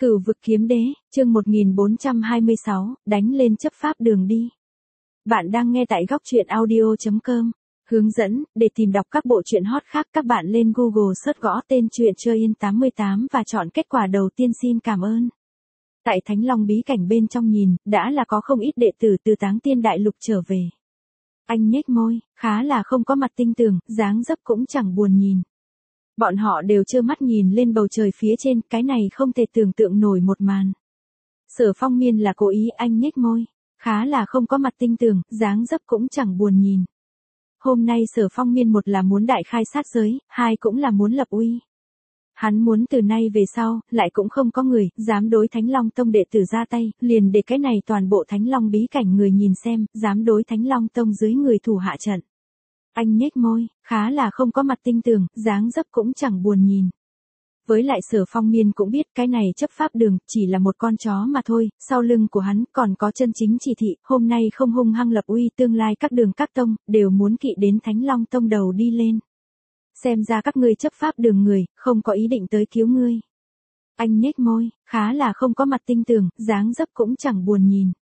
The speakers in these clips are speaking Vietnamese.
Cửu vực kiếm đế, chương 1426, đánh lên chấp pháp đường đi. Bạn đang nghe tại góc truyện audio.com. Hướng dẫn, để tìm đọc các bộ truyện hot khác các bạn lên Google search gõ tên truyện Chơi Yên 88 và chọn kết quả đầu tiên xin cảm ơn. Tại Thánh Long bí cảnh bên trong nhìn, đã là có không ít đệ tử từ Táng Tiên Đại Lục trở về. Anh nhếch môi, khá là không có mặt tinh tường, dáng dấp cũng chẳng buồn nhìn. Bọn họ đều trơ mắt nhìn lên bầu trời phía trên, cái này không thể tưởng tượng nổi một màn. Sở Phong Miên là cố ý, anh nhếch môi, khá là không có mặt tinh tường, dáng dấp cũng chẳng buồn nhìn. Hôm nay Sở Phong Miên một là muốn đại khai sát giới, hai cũng là muốn lập uy. Hắn muốn từ nay về sau, lại cũng không có người, dám đối Thánh Long Tông đệ tử ra tay, liền để cái này toàn bộ Thánh Long bí cảnh người nhìn xem, dám đối Thánh Long Tông dưới người thủ hạ trận. Anh nhếch môi, khá là không có mặt tinh tường, dáng dấp cũng chẳng buồn nhìn. Với lại Sở Phong Miên cũng biết cái này chấp pháp đường, chỉ là một con chó mà thôi, sau lưng của hắn còn có chân chính chỉ thị, hôm nay không hung hăng lập uy tương lai các đường các tông, đều muốn kỵ đến Thánh Long Tông đầu đi lên. Xem ra các ngươi chấp pháp đường người, không có ý định tới cứu ngươi. Anh nhếch môi, khá là không có mặt tinh tường, dáng dấp cũng chẳng buồn nhìn.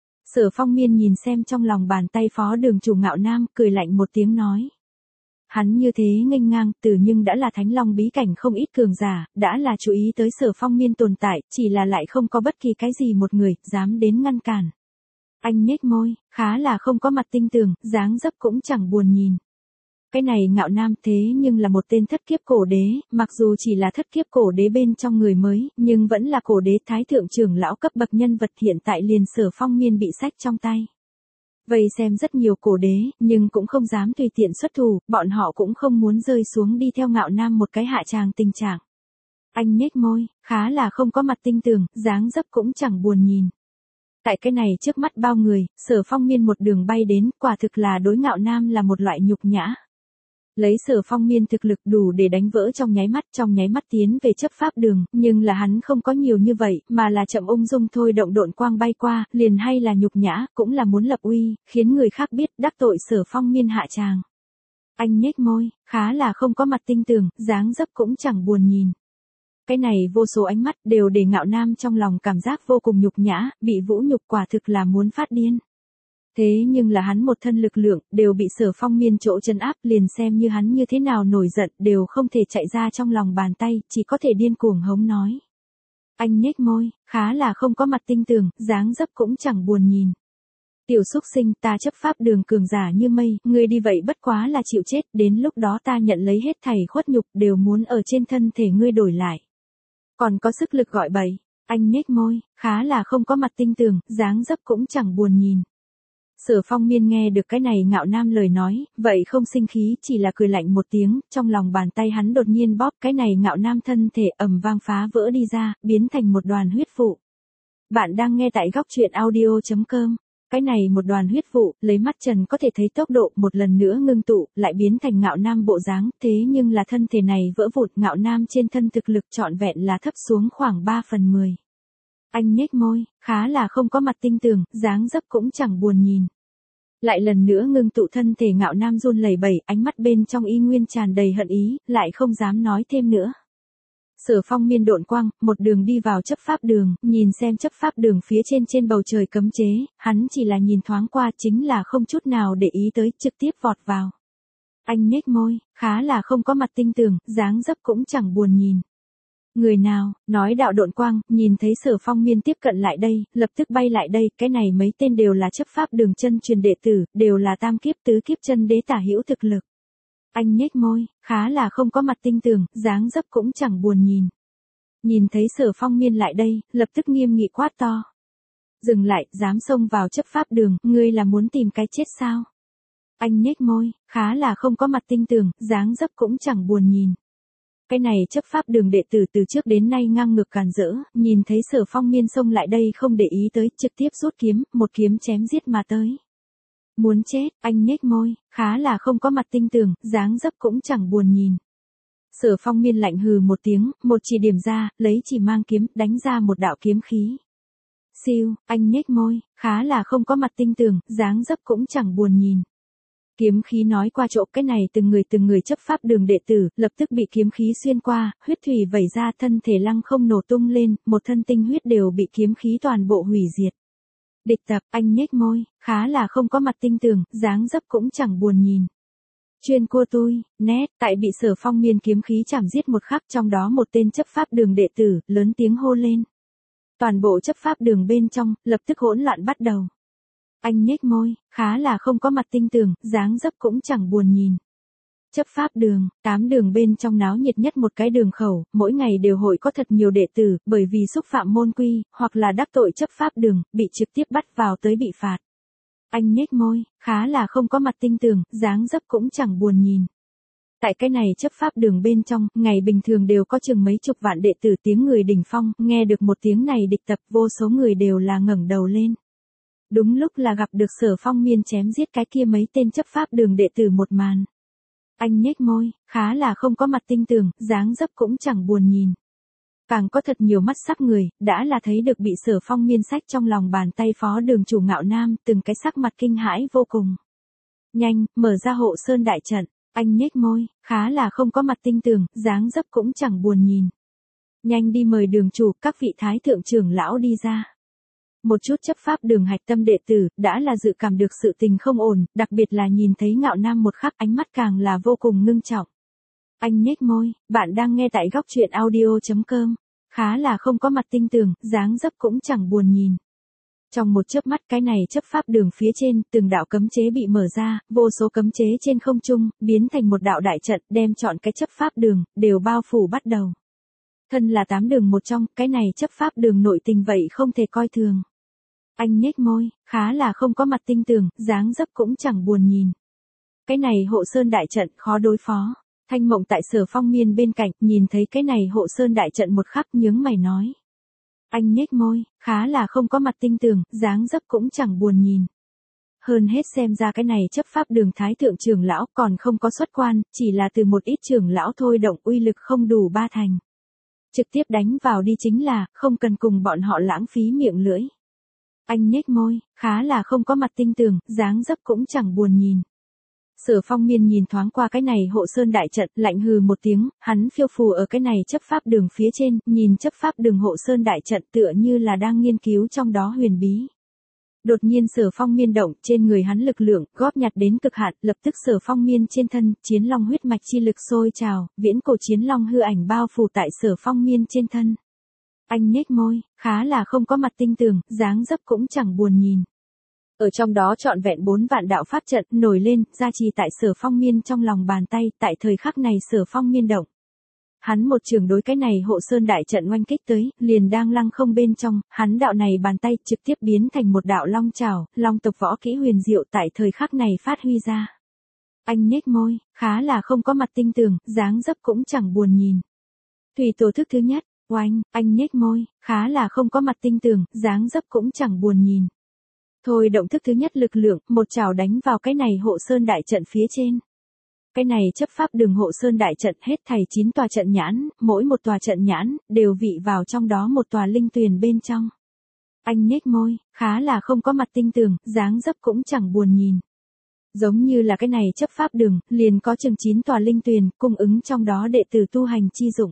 Sở Phong Miên nhìn xem trong lòng bàn tay phó đường chủ Ngạo Nam, cười lạnh một tiếng nói. Hắn như thế nghênh ngang, từ nhưng đã là Thánh Long bí cảnh không ít cường giả, đã là chú ý tới Sở Phong Miên tồn tại, chỉ là lại không có bất kỳ cái gì một người, dám đến ngăn cản. Anh nhếch môi, khá là không có mặt tinh tường, dáng dấp cũng chẳng buồn nhìn. Cái này Ngạo Nam thế nhưng là một tên thất kiếp cổ đế, mặc dù chỉ là thất kiếp cổ đế bên trong người mới, nhưng vẫn là cổ đế thái thượng trưởng lão cấp bậc nhân vật hiện tại liền Sở Phong Miên bị sách trong tay. Vậy xem rất nhiều cổ đế, nhưng cũng không dám tùy tiện xuất thủ, bọn họ cũng không muốn rơi xuống đi theo Ngạo Nam một cái hạ tràng tình trạng. Anh nhếch môi, khá là không có mặt tinh tường, dáng dấp cũng chẳng buồn nhìn. Tại cái này trước mắt bao người, Sở Phong Miên một đường bay đến, quả thực là đối Ngạo Nam là một loại nhục nhã. Lấy Sở Phong Miên thực lực đủ để đánh vỡ trong nháy mắt tiến về chấp pháp đường, nhưng là hắn không có nhiều như vậy, mà là chậm ung dung thôi động độn quang bay qua, liền hay là nhục nhã, cũng là muốn lập uy, khiến người khác biết đắc tội Sở Phong Miên hạ tràng. Anh nhếch môi, khá là không có mặt tinh tường, dáng dấp cũng chẳng buồn nhìn. Cái này vô số ánh mắt đều để Ngạo Nam trong lòng cảm giác vô cùng nhục nhã, bị vũ nhục quả thực là muốn phát điên. Thế nhưng là hắn một thân lực lượng, đều bị Sở Phong Miên chỗ trấn áp, liền xem như hắn như thế nào nổi giận, đều không thể chạy ra trong lòng bàn tay, chỉ có thể điên cuồng hống nói. Anh nhếch môi, khá là không có mặt tinh tường, dáng dấp cũng chẳng buồn nhìn. Tiểu xúc sinh, ta chấp pháp đường cường giả như mây, ngươi đi vậy bất quá là chịu chết, đến lúc đó ta nhận lấy hết thảy khuất nhục, đều muốn ở trên thân thể ngươi đổi lại. Còn có sức lực gọi bậy, anh nhếch môi, khá là không có mặt tinh tường, dáng dấp cũng chẳng buồn nhìn. Sở Phong Miên nghe được cái này Ngạo Nam lời nói, vậy không sinh khí, chỉ là cười lạnh một tiếng, trong lòng bàn tay hắn đột nhiên bóp cái này Ngạo Nam thân thể ầm vang phá vỡ đi ra, biến thành một đoàn huyết vụ. Bạn đang nghe tại góc truyện audio.com. Cái này một đoàn huyết vụ, lấy mắt trần có thể thấy tốc độ một lần nữa ngưng tụ, lại biến thành Ngạo Nam bộ dáng, thế nhưng là thân thể này vỡ vụn, Ngạo Nam trên thân thực lực trọn vẹn là thấp xuống khoảng 3/10. Anh nhếch môi, khá là không có mặt tinh tường, dáng dấp cũng chẳng buồn nhìn. Lại lần nữa ngưng tụ thân thể Ngạo Nam run lẩy bẩy, ánh mắt bên trong y nguyên tràn đầy hận ý, lại không dám nói thêm nữa. Sở Phong Miên độn quang, một đường đi vào chấp pháp đường, nhìn xem chấp pháp đường phía trên bầu trời cấm chế, hắn chỉ là nhìn thoáng qua chính là không chút nào để ý tới, trực tiếp vọt vào. Anh nhếch môi, khá là không có mặt tinh tường, dáng dấp cũng chẳng buồn nhìn. Người nào, nói đạo độn quang, nhìn thấy Sở Phong Miên tiếp cận lại đây, lập tức bay lại đây, cái này mấy tên đều là chấp pháp đường chân truyền đệ tử, đều là tam kiếp tứ kiếp chân đế tả hữu thực lực. Anh nhếch môi, khá là không có mặt tinh tường, dáng dấp cũng chẳng buồn nhìn. Nhìn thấy Sở Phong Miên lại đây, lập tức nghiêm nghị quát to. Dừng lại, dám xông vào chấp pháp đường, ngươi là muốn tìm cái chết sao? Anh nhếch môi, khá là không có mặt tinh tường, dáng dấp cũng chẳng buồn nhìn. Cái này chấp pháp đường đệ tử từ trước đến nay ngang ngược càn rỡ, nhìn thấy Sở Phong Miên xông lại đây không để ý tới, trực tiếp rút kiếm, một kiếm chém giết mà tới. Muốn chết, anh nhếch môi, khá là không có mặt tinh tường, dáng dấp cũng chẳng buồn nhìn. Sở Phong Miên lạnh hừ một tiếng, một chỉ điểm ra, lấy chỉ mang kiếm, đánh ra một đạo kiếm khí. Siêu, anh nhếch môi, khá là không có mặt tinh tường, dáng dấp cũng chẳng buồn nhìn. Kiếm khí nói qua chỗ cái này từng người chấp pháp đường đệ tử, lập tức bị kiếm khí xuyên qua, huyết thủy vẩy ra thân thể lăng không nổ tung lên, một thân tinh huyết đều bị kiếm khí toàn bộ hủy diệt. Địch tập, anh nhếch môi, khá là không có mặt tinh tường, dáng dấp cũng chẳng buồn nhìn. Chuyên cua tôi, nét, tại bị Sở Phong miên kiếm khí chảm giết một khắc, trong đó một tên chấp pháp đường đệ tử, lớn tiếng hô lên. Toàn bộ chấp pháp đường bên trong, lập tức hỗn loạn bắt đầu. Anh nhếch môi, khá là không có mặt tinh tường, dáng dấp cũng chẳng buồn nhìn. Chấp pháp đường, 8 đường bên trong náo nhiệt nhất một cái đường khẩu, mỗi ngày đều hội có thật nhiều đệ tử, bởi vì xúc phạm môn quy, hoặc là đắc tội chấp pháp đường, bị trực tiếp bắt vào tới bị phạt. Anh nhếch môi, khá là không có mặt tinh tường, dáng dấp cũng chẳng buồn nhìn. Tại cái này chấp pháp đường bên trong, ngày bình thường đều có chừng mấy chục vạn đệ tử tiếng người đỉnh phong, nghe được một tiếng này địch tập vô số người đều là ngẩng đầu lên. Đúng lúc là gặp được Sở Phong miên chém giết cái kia mấy tên chấp pháp đường đệ tử một màn. Anh nhếch môi, khá là không có mặt tinh tường, dáng dấp cũng chẳng buồn nhìn. Càng có thật nhiều mắt sắc người, đã là thấy được bị Sở Phong miên sách trong lòng bàn tay phó đường chủ Ngạo Nam, từng cái sắc mặt kinh hãi vô cùng. Nhanh, mở ra hộ sơn đại trận, anh nhếch môi, khá là không có mặt tinh tường, dáng dấp cũng chẳng buồn nhìn. Nhanh đi mời đường chủ, các vị thái thượng trưởng lão đi ra. Một chút chấp pháp đường hạch tâm đệ tử, đã là dự cảm được sự tình không ổn, đặc biệt là nhìn thấy Ngạo Nam một khắc ánh mắt càng là vô cùng ngưng trọng. Anh nhếch môi, bạn đang nghe tại góc truyện audio.com, khá là không có mặt tinh tường, dáng dấp cũng chẳng buồn nhìn. Trong một chớp mắt cái này chấp pháp đường phía trên, từng đạo cấm chế bị mở ra, vô số cấm chế trên không trung, biến thành một đạo đại trận, đem chọn cái chấp pháp đường, đều bao phủ bắt đầu. Thân là 8 đường một trong, cái này chấp pháp đường nội tình vậy không thể coi thường. Anh nhếch môi, khá là không có mặt tinh tường, dáng dấp cũng chẳng buồn nhìn. Cái này hộ sơn đại trận khó đối phó. Thanh Mộng tại Sở Phong miên bên cạnh, nhìn thấy cái này hộ sơn đại trận một khắc nhướng mày nói. Anh nhếch môi, khá là không có mặt tinh tường, dáng dấp cũng chẳng buồn nhìn. Hơn hết xem ra cái này chấp pháp đường thái thượng trưởng lão còn không có xuất quan, chỉ là từ một ít trưởng lão thôi động uy lực không đủ 3 thành. Trực tiếp đánh vào đi chính là, không cần cùng bọn họ lãng phí miệng lưỡi. Anh nhếch môi, khá là không có mặt tinh tường, dáng dấp cũng chẳng buồn nhìn. Sở Phong miên nhìn thoáng qua cái này hộ sơn đại trận, lạnh hừ một tiếng, hắn phiêu phù ở cái này chấp pháp đường phía trên, nhìn chấp pháp đường hộ sơn đại trận tựa như là đang nghiên cứu trong đó huyền bí. Đột nhiên Sở Phong miên động, trên người hắn lực lượng, góp nhặt đến cực hạn, lập tức Sở Phong miên trên thân, chiến long huyết mạch chi lực sôi trào, viễn cổ chiến long hư ảnh bao phủ tại Sở Phong miên trên thân. Anh nhếch môi, khá là không có mặt tinh tường, dáng dấp cũng chẳng buồn nhìn. Ở trong đó trọn vẹn 4 vạn đạo pháp trận nổi lên, gia trì tại Sở Phong miên trong lòng bàn tay, tại thời khắc này Sở Phong miên động. Hắn một trường đối cái này hộ sơn đại trận oanh kích tới, liền đang lăng không bên trong, hắn đạo này bàn tay trực tiếp biến thành một đạo long trảo, long tộc võ kỹ huyền diệu tại thời khắc này phát huy ra. Anh nhếch môi, khá là không có mặt tinh tường, dáng dấp cũng chẳng buồn nhìn. Tùy tổ thức thứ nhất, oanh, anh nhếch môi, khá là không có mặt tinh tường, dáng dấp cũng chẳng buồn nhìn. Thôi động thức thứ nhất lực lượng, một chảo đánh vào cái này hộ sơn đại trận phía trên. Cái này chấp pháp đường hộ sơn đại trận hết thảy 9 tòa trận nhãn, mỗi một tòa trận nhãn, đều vị vào trong đó một tòa linh tuyền bên trong. Anh nhếch môi, khá là không có mặt tinh tường, dáng dấp cũng chẳng buồn nhìn. Giống như là cái này chấp pháp đường, liền có chừng 9 tòa linh tuyền, cung ứng trong đó đệ tử tu hành chi dụng.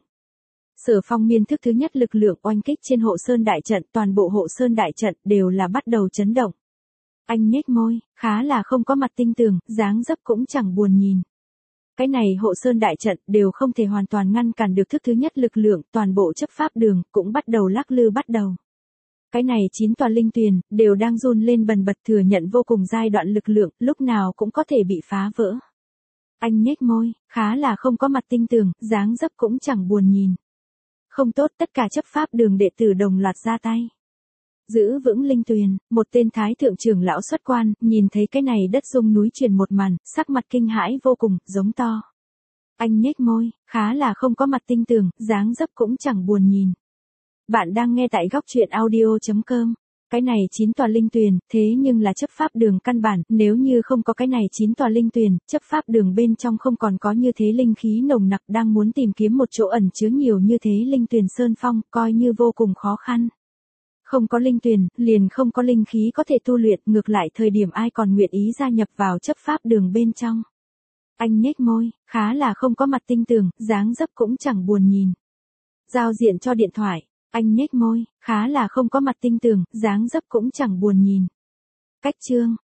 Sở Phong miên thức thứ nhất lực lượng oanh kích trên hộ sơn đại trận, toàn bộ hộ sơn đại trận đều là bắt đầu chấn động. Anh nhếch môi, khá là không có mặt tinh tường, dáng dấp cũng chẳng buồn nhìn. Cái này hộ sơn đại trận đều không thể hoàn toàn ngăn cản được thức thứ nhất lực lượng, toàn bộ chấp pháp đường cũng bắt đầu lắc lư bắt đầu. Cái này 9 tòa linh tuyền đều đang run lên bần bật thừa nhận vô cùng giai đoạn lực lượng, lúc nào cũng có thể bị phá vỡ. Anh nhếch môi, khá là không có mặt tinh tường, dáng dấp cũng chẳng buồn nhìn. Không tốt, tất cả chấp pháp đường đệ tử đồng loạt ra tay. Giữ vững linh tuyền, một tên thái thượng trưởng lão xuất quan, nhìn thấy cái này đất rung núi chuyển một màn, sắc mặt kinh hãi vô cùng, giống to. Anh nhếch môi, khá là không có mặt tinh tường, dáng dấp cũng chẳng buồn nhìn. Bạn đang nghe tại góc truyện audio.com. Cái này 9 tòa linh tuyền, thế nhưng là chấp pháp đường căn bản, nếu như không có cái này 9 tòa linh tuyền, chấp pháp đường bên trong không còn có như thế linh khí nồng nặc, đang muốn tìm kiếm một chỗ ẩn chứa nhiều như thế linh tuyền sơn phong, coi như vô cùng khó khăn. Không có linh tuyển, liền không có linh khí có thể tu luyện, ngược lại thời điểm ai còn nguyện ý gia nhập vào chấp pháp đường bên trong. Anh nhếch môi, khá là không có mặt tinh tường, dáng dấp cũng chẳng buồn nhìn. Giao diện cho điện thoại, anh nhếch môi, khá là không có mặt tinh tường, dáng dấp cũng chẳng buồn nhìn. Cách chương